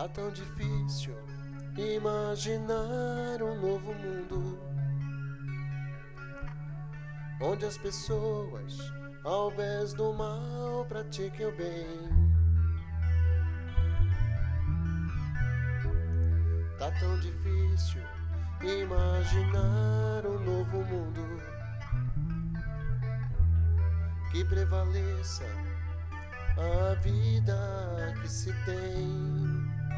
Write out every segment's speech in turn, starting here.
Tá tão difícil imaginar um novo mundo onde as pessoas, ao invés do mal, pratiquem o bem. Tá tão difícil imaginar um novo mundo que prevaleça a vida que se tem.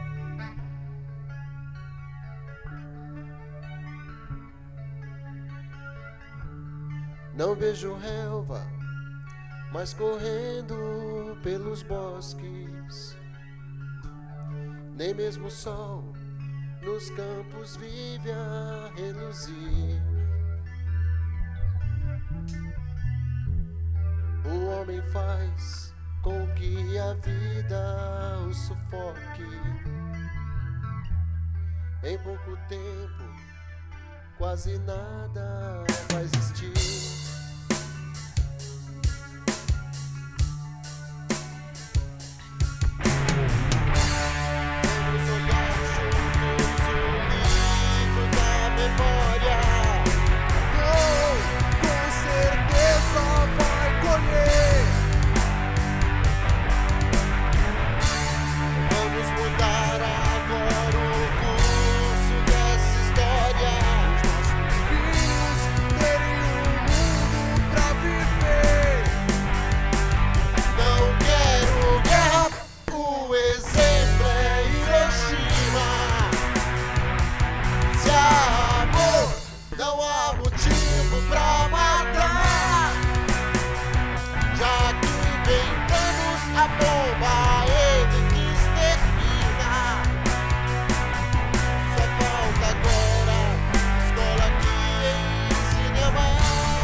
Não vejo relva mais correndo pelos bosques, nem mesmo o sol nos campos vive a reluzir. O homem faz com que a vida o sufoque. Em pouco tempo, quase nada vai existir. Não há motivo pra matar, já que inventamos a bomba, ele que extermina. Só falta agora escola que ensine a amar.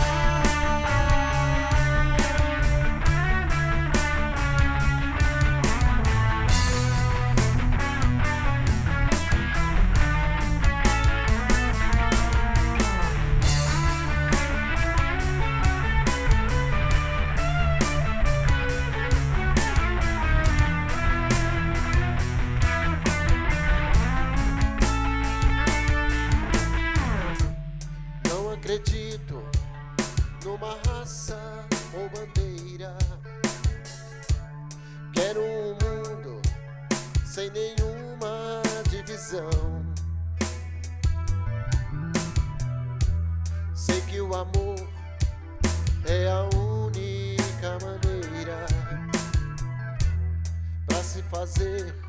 Acredito numa raça ou bandeira. Quero um mundo sem nenhuma divisão. Sei que o amor é a única maneira pra se fazer